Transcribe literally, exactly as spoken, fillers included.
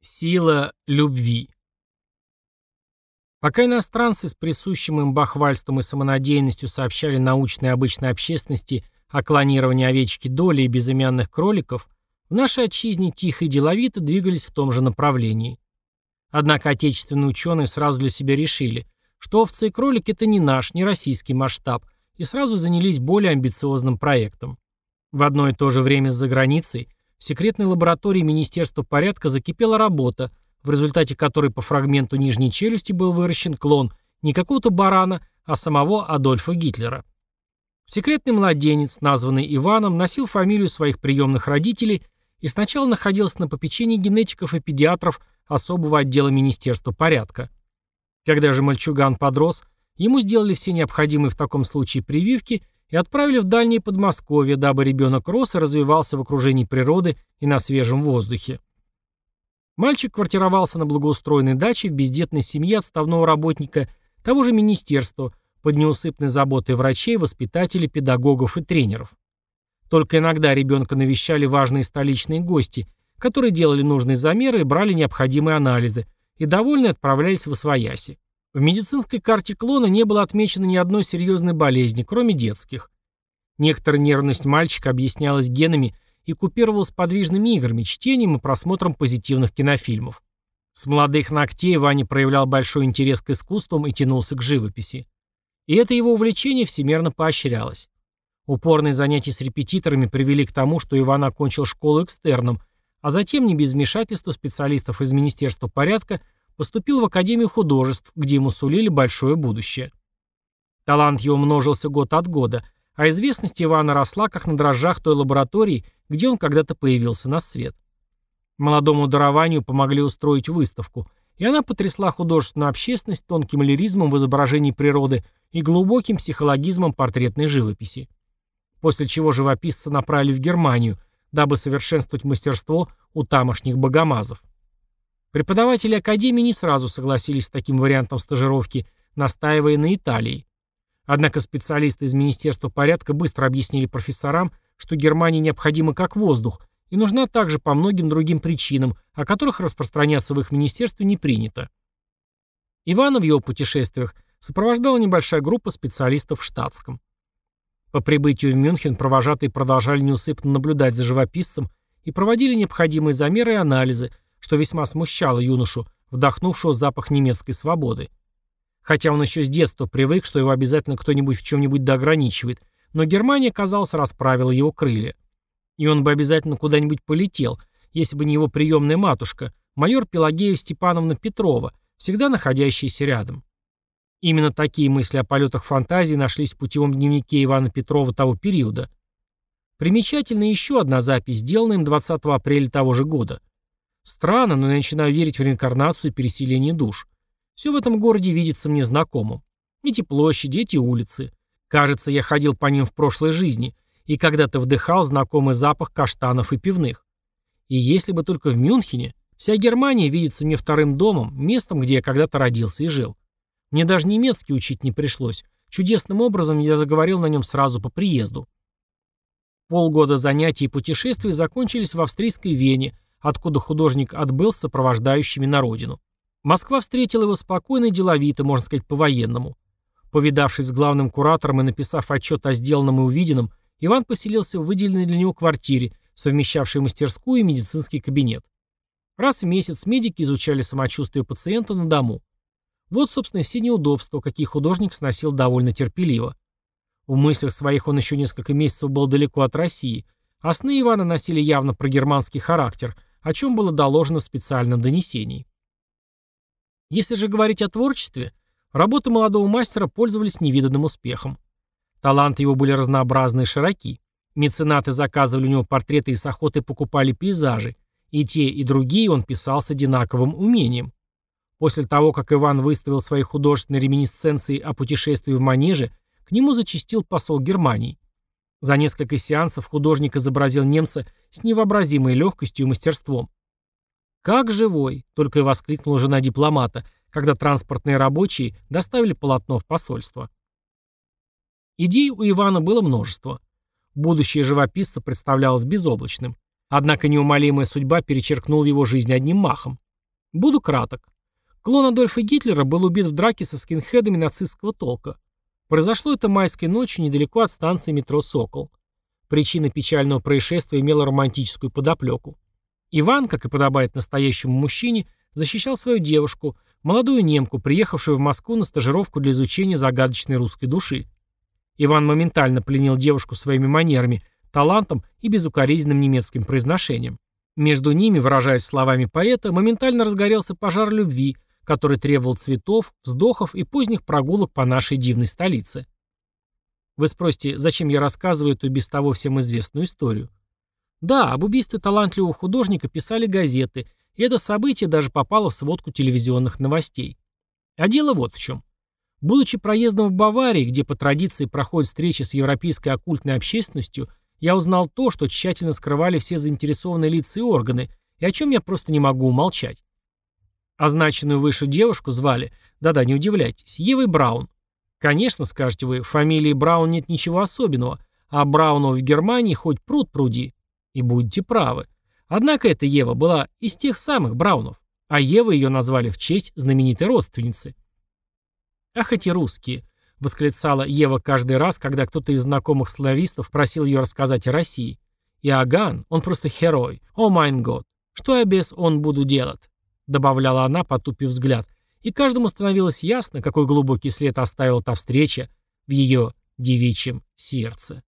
Сила любви. Пока иностранцы с присущим им бахвальством и самонадеянностью сообщали научной и обычной общественности о клонировании овечки Долли и безымянных кроликов, в нашей отчизне тихо и деловито двигались в том же направлении. Однако отечественные ученые сразу для себя решили, что овцы и кролики – это не наш, не российский масштаб, и сразу занялись более амбициозным проектом. В одно и то же время за границей в секретной лаборатории Министерства порядка закипела работа, в результате которой по фрагменту нижней челюсти был выращен клон не какого-то барана, а самого Адольфа Гитлера. Секретный младенец, названный Иваном, носил фамилию своих приемных родителей и сначала находился на попечении генетиков и педиатров особого отдела Министерства порядка. Когда же мальчуган подрос, ему сделали все необходимые в таком случае прививки и отправили в дальнее Подмосковье, дабы ребенок рос и развивался в окружении природы и на свежем воздухе. Мальчик квартировался на благоустроенной даче в бездетной семье отставного работника того же министерства под неусыпной заботой врачей, воспитателей, педагогов и тренеров. Только иногда ребенка навещали важные столичные гости, которые делали нужные замеры и брали необходимые анализы, и довольные отправлялись в освояси. В медицинской карте клона не было отмечено ни одной серьезной болезни, кроме детских. Некоторая нервность мальчика объяснялась генами и купировалась подвижными играми, чтением и просмотром позитивных кинофильмов. С молодых ногтей Ваня проявлял большой интерес к искусствам и тянулся к живописи. И это его увлечение всемерно поощрялось. Упорные занятия с репетиторами привели к тому, что Иван окончил школу экстерном, а затем, не без вмешательства специалистов из Министерства порядка, поступил в Академию художеств, где ему сулили большое будущее. Талант его множился год от года, а известность Ивана росла как на дрожжах той лаборатории, где он когда-то появился на свет. Молодому дарованию помогли устроить выставку, и она потрясла художественную общественность тонким лиризмом в изображении природы и глубоким психологизмом портретной живописи. После чего живописца направили в Германию, дабы совершенствовать мастерство у тамошних богомазов. Преподаватели Академии не сразу согласились с таким вариантом стажировки, настаивая на Италии. Однако специалисты из Министерства порядка быстро объяснили профессорам, что Германия необходима как воздух и нужна также по многим другим причинам, о которых распространяться в их министерстве не принято. Ивана в его путешествиях сопровождала небольшая группа специалистов в штатском. По прибытию в Мюнхен провожатые продолжали неусыпно наблюдать за живописцем и проводили необходимые замеры и анализы, что весьма смущало юношу, вдохнувшего запах немецкой свободы. Хотя он еще с детства привык, что его обязательно кто-нибудь в чем-нибудь доограничивает, но Германия, казалось, расправила его крылья. И он бы обязательно куда-нибудь полетел, если бы не его приемная матушка, майор Пелагея Степановна Петрова, всегда находящаяся рядом. Именно такие мысли о полетах фантазии нашлись в путевом дневнике Ивана Петрова того периода. Примечательна еще одна запись, сделанная им двадцатого апреля того же года. Странно, но я начинаю верить в реинкарнацию и переселение душ. Все в этом городе видится мне знакомым. Эти площади, эти улицы. Кажется, я ходил по ним в прошлой жизни и когда-то вдыхал знакомый запах каштанов и пивных. И если бы только в Мюнхене, вся Германия видится мне вторым домом, местом, где я когда-то родился и жил. Мне даже немецкий учить не пришлось. Чудесным образом я заговорил на нем сразу по приезду. Полгода занятий и путешествий закончились в австрийской Вене, откуда художник отбыл с сопровождающими на родину. Москва встретила его спокойно и деловито, можно сказать, по-военному. Повидавшись с главным куратором и написав отчет о сделанном и увиденном, Иван поселился в выделенной для него квартире, совмещавшей мастерскую и медицинский кабинет. Раз в месяц медики изучали самочувствие пациента на дому. Вот, собственно, и все неудобства, какие художник сносил довольно терпеливо. В мыслях своих он еще несколько месяцев был далеко от России, а сны Ивана носили явно прогерманский характер, о чем было доложено в специальном донесении. Если же говорить о творчестве, работы молодого мастера пользовались невиданным успехом. Таланты его были разнообразны и широки. Меценаты заказывали у него портреты и с охотой покупали пейзажи, и те, и другие он писал с одинаковым умением. После того, как Иван выставил свои художественные реминисценции о путешествии в манеже, к нему зачастил посол Германии. За несколько сеансов художник изобразил немца с невообразимой легкостью и мастерством. «Как живой!» — только и воскликнула жена дипломата, когда транспортные рабочие доставили полотно в посольство. Идей у Ивана было множество. Будущее живописца представлялось безоблачным. Однако неумолимая судьба перечеркнула его жизнь одним махом. Буду краток. Клон Адольфа Гитлера был убит в драке со скинхедами нацистского толка. Произошло это майской ночью недалеко от станции метро «Сокол». Причина печального происшествия имела романтическую подоплеку. Иван, как и подобает настоящему мужчине, защищал свою девушку, молодую немку, приехавшую в Москву на стажировку для изучения загадочной русской души. Иван моментально пленил девушку своими манерами, талантом и безукоризненным немецким произношением. Между ними, выражаясь словами поэта, моментально разгорелся пожар любви, который требовал цветов, вздохов и поздних прогулок по нашей дивной столице. Вы спросите, зачем я рассказываю эту без того всем известную историю? Да, об убийстве талантливого художника писали газеты, и это событие даже попало в сводку телевизионных новостей. А дело вот в чем. Будучи проездом в Баварии, где по традиции проходят встречи с европейской оккультной общественностью, я узнал то, что тщательно скрывали все заинтересованные лица и органы, и о чем я просто не могу умолчать. Означенную выше девушку звали, да-да, не удивляйтесь, Евой Браун. Конечно, скажете вы, в фамилии Браун нет ничего особенного, а Браунов в Германии хоть пруд пруди. И будете правы. Однако эта Ева была из тех самых Браунов, а Ева ее назвали в честь знаменитой родственницы. «Ах, эти русские!» — восклицала Ева каждый раз, когда кто-то из знакомых славистов просил ее рассказать о России. «Иоганн, он просто герой. О майн год! Что я без он буду делать?» — добавляла она, потупив взгляд, и каждому становилось ясно, какой глубокий след оставила та встреча в ее девичьем сердце.